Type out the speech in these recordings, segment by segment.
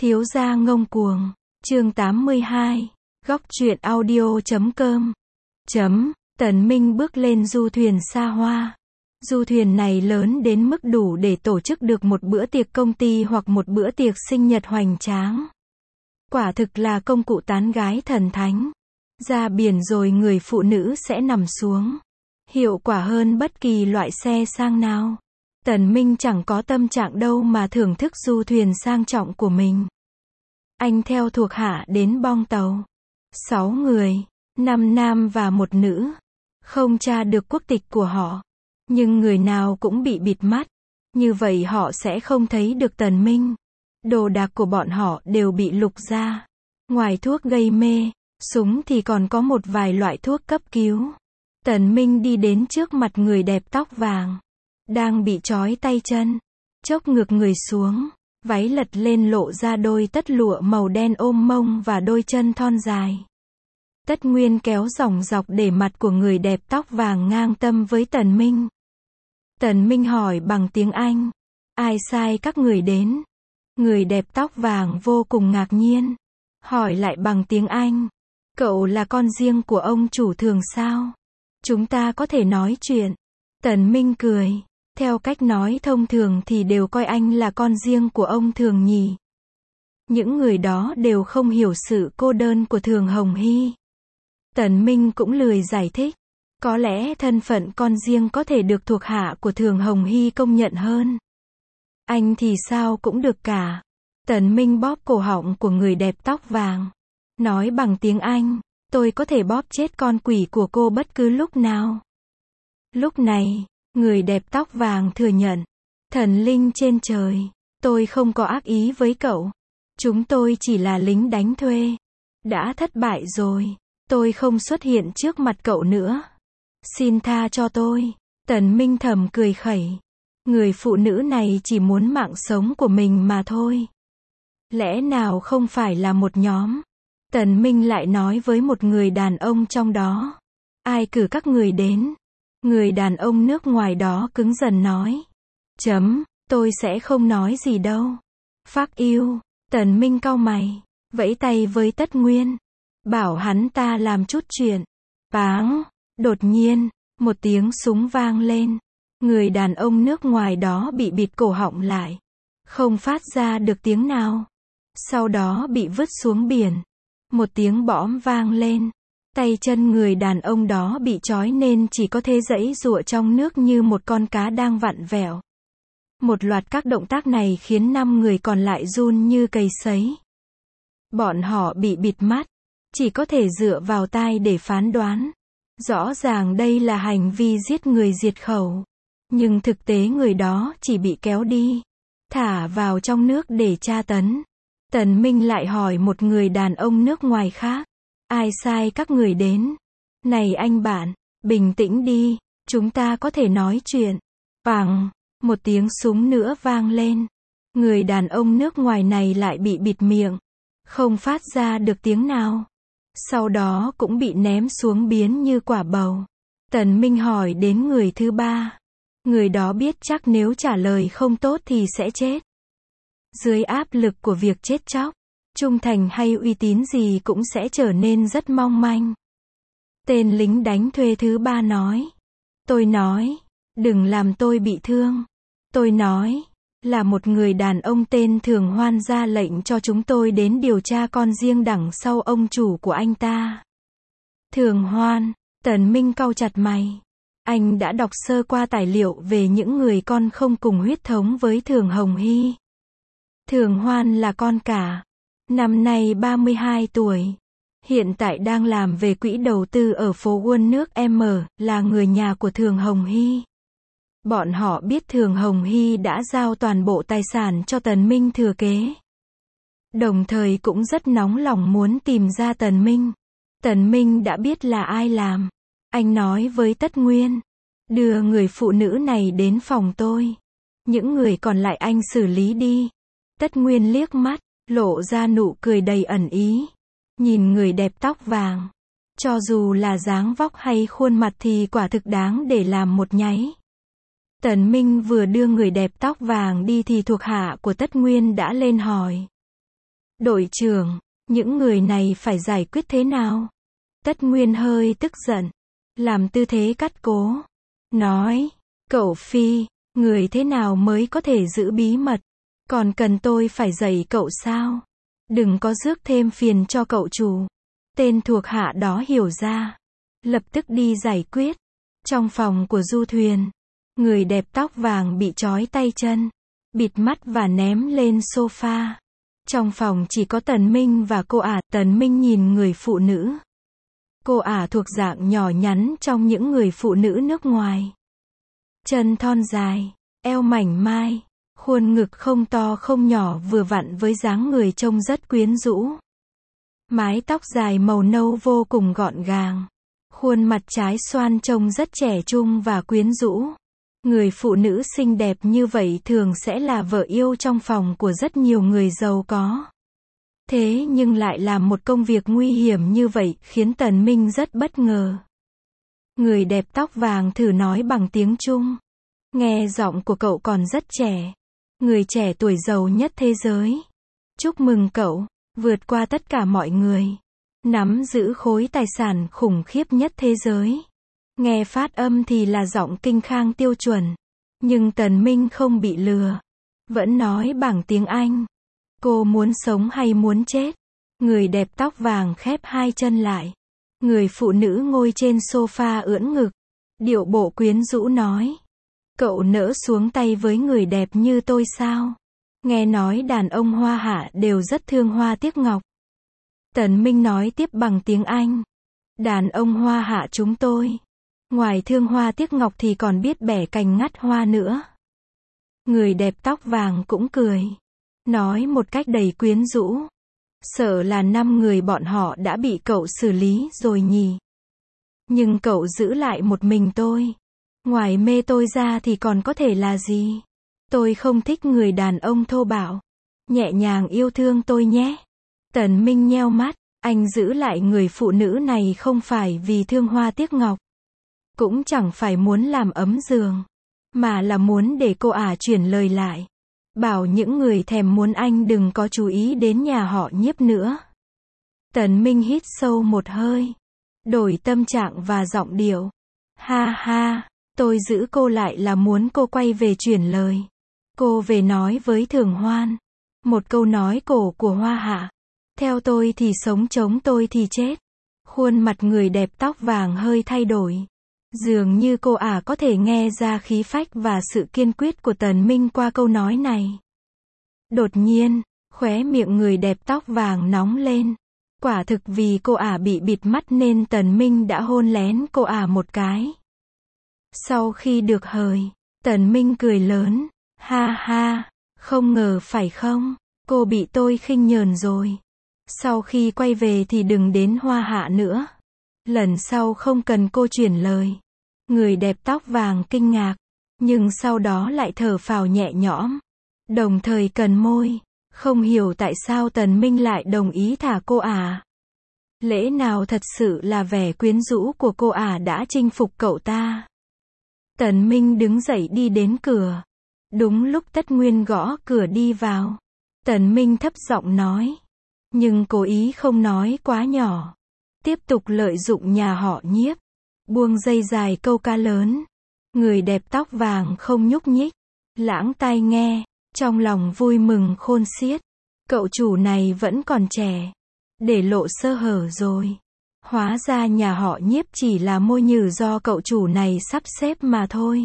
Thiếu gia ngông cuồng. Chương 82. Góc truyện audio.com. Tần Minh bước lên du thuyền xa hoa. Du thuyền này lớn đến mức đủ để tổ chức được một bữa tiệc công ty hoặc một bữa tiệc sinh nhật hoành tráng. Quả thực là công cụ tán gái thần thánh. Ra biển rồi người phụ nữ sẽ nằm xuống. Hiệu quả hơn bất kỳ loại xe sang nào. Tần Minh chẳng có tâm trạng đâu mà thưởng thức du thuyền sang trọng của mình. Anh theo thuộc hạ đến bong tàu. 6 người, 5 nam và 1 nữ. Không tra được quốc tịch của họ. Nhưng người nào cũng bị bịt mắt. Như vậy họ sẽ không thấy được Tần Minh. Đồ đạc của bọn họ đều bị lục ra. Ngoài thuốc gây mê, súng thì còn có một vài loại thuốc cấp cứu. Tần Minh đi đến trước mặt người đẹp tóc vàng. Đang bị trói tay chân. Chốc ngược người xuống. Váy lật lên lộ ra đôi tất lụa màu đen ôm mông và đôi chân thon dài. Tất Nguyên kéo dòng dọc để mặt của người đẹp tóc vàng ngang tâm với Tần Minh. Tần Minh hỏi bằng tiếng Anh. Ai sai các người đến? Người đẹp tóc vàng vô cùng ngạc nhiên. Hỏi lại bằng tiếng Anh. Cậu là con riêng của ông chủ Thường sao? Chúng ta có thể nói chuyện. Tần Minh cười. Theo cách nói thông thường thì đều coi anh là con riêng của ông Thường nhỉ. Những người đó đều không hiểu sự cô đơn của Thường Hồng Hy. Tần Minh cũng lười giải thích. Có lẽ thân phận con riêng có thể được thuộc hạ của Thường Hồng Hy công nhận hơn. Anh thì sao cũng được cả. Tần Minh bóp cổ họng của người đẹp tóc vàng. Nói bằng tiếng Anh, tôi có thể bóp chết con quỷ của cô bất cứ lúc nào. Lúc này, người đẹp tóc vàng thừa nhận. Thần linh trên trời, tôi không có ác ý với cậu. Chúng tôi chỉ là lính đánh thuê. Đã thất bại rồi, tôi không xuất hiện trước mặt cậu nữa. Xin tha cho tôi. Tần Minh thầm cười khẩy. Người phụ nữ này chỉ muốn mạng sống của mình mà thôi. Lẽ nào không phải là một nhóm? Tần Minh lại nói với một người đàn ông trong đó. Ai cử các người đến? Người đàn ông nước ngoài đó cứng dần nói. Tôi sẽ không nói gì đâu. Phác yêu. Tần Minh cau mày. Vẫy tay với Tất Nguyên. Bảo hắn ta làm chút chuyện. Báng. Đột nhiên, một tiếng súng vang lên. Người đàn ông nước ngoài đó bị bịt cổ họng lại. Không phát ra được tiếng nào. Sau đó bị vứt xuống biển. Một tiếng bõm vang lên. Tay chân người đàn ông đó bị trói nên chỉ có thể giãy giụa trong nước như một con cá đang vặn vẹo. Một loạt các động tác này khiến 5 người còn lại run như cầy sấy. Bọn họ bị bịt mắt. Chỉ có thể dựa vào tai để phán đoán. Rõ ràng đây là hành vi giết người diệt khẩu. Nhưng thực tế người đó chỉ bị kéo đi. Thả vào trong nước để tra tấn. Tần Minh lại hỏi một người đàn ông nước ngoài khác. Ai sai các người đến? Này anh bạn, bình tĩnh đi, chúng ta có thể nói chuyện. Bằng, một tiếng súng nữa vang lên. Người đàn ông nước ngoài này lại bị bịt miệng. Không phát ra được tiếng nào. Sau đó cũng bị ném xuống biến như quả bầu. Tần Minh hỏi đến người thứ 3. Người đó biết chắc nếu trả lời không tốt thì sẽ chết. Dưới áp lực của việc chết chóc, trung thành hay uy tín gì cũng sẽ trở nên rất mong manh. Tên lính đánh thuê thứ 3 nói. Tôi nói, đừng làm tôi bị thương. Tôi nói, là một người đàn ông tên Thường Hoan ra lệnh cho chúng tôi đến điều tra con riêng đằng sau ông chủ của anh ta. Thường Hoan. Tần Minh cau chặt mày. Anh đã đọc sơ qua tài liệu về những người con không cùng huyết thống với Thường Hồng Hy. Thường Hoan là con cả. Năm nay 32 tuổi. Hiện tại đang làm về quỹ đầu tư ở phố Wall nước M, là người nhà của Thường Hồng Hy. Bọn họ biết Thường Hồng Hy đã giao toàn bộ tài sản cho Tần Minh thừa kế. Đồng thời cũng rất nóng lòng muốn tìm ra Tần Minh. Tần Minh đã biết là ai làm. Anh nói với Tất Nguyên. Đưa người phụ nữ này đến phòng tôi. Những người còn lại anh xử lý đi. Tất Nguyên liếc mắt, lộ ra nụ cười đầy ẩn ý. Nhìn người đẹp tóc vàng. Cho dù là dáng vóc hay khuôn mặt thì quả thực đáng để làm một nháy. Tần Minh vừa đưa người đẹp tóc vàng đi thì thuộc hạ của Tất Nguyên đã lên hỏi. Đội trưởng, những người này phải giải quyết thế nào? Tất Nguyên hơi tức giận, làm tư thế cắt cố, nói, cậu Phi, người thế nào mới có thể giữ bí mật? Còn cần tôi phải dạy cậu sao? Đừng có rước thêm phiền cho cậu chủ. Tên thuộc hạ đó hiểu ra, lập tức đi giải quyết. Trong phòng của du thuyền, người đẹp tóc vàng bị trói tay chân, bịt mắt và ném lên sofa. Trong phòng chỉ có Tần Minh và cô ả. Tần Minh nhìn người phụ nữ. Cô ả thuộc dạng nhỏ nhắn trong những người phụ nữ nước ngoài. Chân thon dài, eo mảnh mai, khuôn ngực không to không nhỏ vừa vặn với dáng người trông rất quyến rũ. Mái tóc dài màu nâu vô cùng gọn gàng. Khuôn mặt trái xoan trông rất trẻ trung và quyến rũ. Người phụ nữ xinh đẹp như vậy thường sẽ là vợ yêu trong phòng của rất nhiều người giàu có. Thế nhưng lại làm một công việc nguy hiểm như vậy khiến Tần Minh rất bất ngờ. Người đẹp tóc vàng thử nói bằng tiếng Trung. Nghe giọng của cậu còn rất trẻ. Người trẻ tuổi giàu nhất thế giới. Chúc mừng cậu, vượt qua tất cả mọi người. Nắm giữ khối tài sản khủng khiếp nhất thế giới. Nghe phát âm thì là giọng Kinh Khang tiêu chuẩn. Nhưng Tần Minh không bị lừa. Vẫn nói bằng tiếng Anh. Cô muốn sống hay muốn chết? Người đẹp tóc vàng khép hai chân lại. Người phụ nữ ngồi trên sofa ưỡn ngực. Điệu bộ quyến rũ nói. Cậu nỡ xuống tay với người đẹp như tôi sao? Nghe nói đàn ông Hoa Hạ đều rất thương hoa tiếc ngọc. Tần Minh nói tiếp bằng tiếng Anh. Đàn ông Hoa Hạ chúng tôi, ngoài thương hoa tiếc ngọc thì còn biết bẻ cành ngắt hoa nữa. Người đẹp tóc vàng cũng cười. Nói một cách đầy quyến rũ. Sợ là 5 người bọn họ đã bị cậu xử lý rồi nhỉ. Nhưng cậu giữ lại một mình tôi. Ngoài mê tôi ra thì còn có thể là gì? Tôi không thích người đàn ông thô bạo. Nhẹ nhàng yêu thương tôi nhé. Tần Minh nheo mắt. Anh giữ lại người phụ nữ này không phải vì thương hoa tiếc ngọc. Cũng chẳng phải muốn làm ấm giường. Mà là muốn để cô ả chuyển lời lại. Bảo những người thèm muốn anh đừng có chú ý đến nhà họ Nhiếp nữa. Tần Minh hít sâu một hơi. Đổi tâm trạng và giọng điệu. Ha ha, tôi giữ cô lại là muốn cô quay về chuyển lời. Cô về nói với Thường Hoan. Một câu nói cổ của Hoa Hạ. Theo tôi thì sống chống tôi thì chết. Khuôn mặt người đẹp tóc vàng hơi thay đổi. Dường như cô ả có thể nghe ra khí phách và sự kiên quyết của Tần Minh qua câu nói này. Đột nhiên, khóe miệng người đẹp tóc vàng nóng lên. Quả thực vì cô ả bị bịt mắt nên Tần Minh đã hôn lén cô ả một cái. Sau khi được hời, Tần Minh cười lớn. Ha ha, không ngờ phải không? Cô bị tôi khinh nhờn rồi. Sau khi quay về thì đừng đến Hoa Hạ nữa. Lần sau không cần cô chuyển lời. Người đẹp tóc vàng kinh ngạc. Nhưng sau đó lại thở phào nhẹ nhõm. Đồng thời cần môi. Không hiểu tại sao Tần Minh lại đồng ý thả cô ả. Lẽ nào thật sự là vẻ quyến rũ của cô ả đã chinh phục cậu ta? Tần Minh đứng dậy đi đến cửa. Đúng lúc Tất Nguyên gõ cửa đi vào. Tần Minh thấp giọng nói. Nhưng cố ý không nói quá nhỏ. Tiếp tục lợi dụng nhà họ Nhiếp. Buông dây dài câu ca lớn. Người đẹp tóc vàng không nhúc nhích. Lãng tai nghe. Trong lòng vui mừng khôn xiết. Cậu chủ này vẫn còn trẻ. Để lộ sơ hở rồi. Hóa ra nhà họ Nhiếp chỉ là môi nhử do cậu chủ này sắp xếp mà thôi.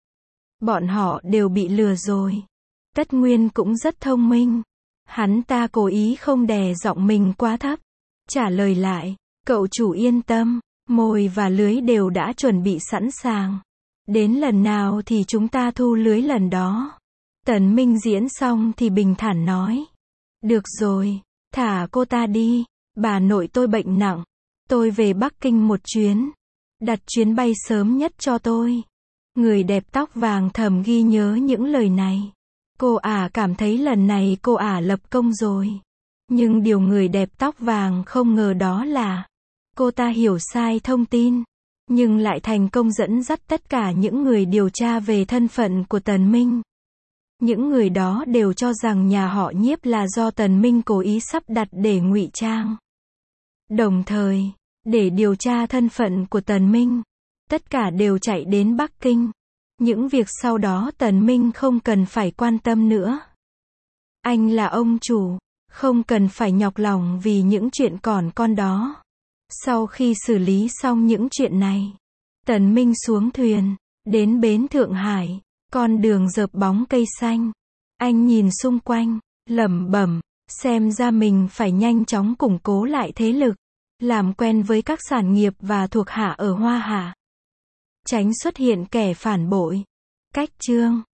Bọn họ đều bị lừa rồi. Tất Nguyên cũng rất thông minh. Hắn ta cố ý không đè giọng mình quá thấp. Trả lời lại, cậu chủ yên tâm, mồi và lưới đều đã chuẩn bị sẵn sàng. Đến lần nào thì chúng ta thu lưới lần đó. Tần Minh diễn xong thì bình thản nói. Được rồi, thả cô ta đi, bà nội tôi bệnh nặng. Tôi về Bắc Kinh một chuyến. Đặt chuyến bay sớm nhất cho tôi. Người đẹp tóc vàng thầm ghi nhớ những lời này. Cô ả cảm thấy lần này cô ả lập công rồi. Nhưng điều người đẹp tóc vàng không ngờ đó là cô ta hiểu sai thông tin. Nhưng lại thành công dẫn dắt tất cả những người điều tra về thân phận của Tần Minh. Những người đó đều cho rằng nhà họ Nhiếp là do Tần Minh cố ý sắp đặt để ngụy trang. Đồng thời, để điều tra thân phận của Tần Minh, tất cả đều chạy đến Bắc Kinh. Những việc sau đó Tần Minh không cần phải quan tâm nữa. Anh là ông chủ, không cần phải nhọc lòng vì những chuyện còn con đó. Sau khi xử lý xong những chuyện này, Tần Minh xuống thuyền, đến bến Thượng Hải, con đường rợp bóng cây xanh. Anh nhìn xung quanh, lẩm bẩm, xem ra mình phải nhanh chóng củng cố lại thế lực, làm quen với các sản nghiệp và thuộc hạ ở Hoa Hạ. Tránh xuất hiện kẻ phản bội. Cách chương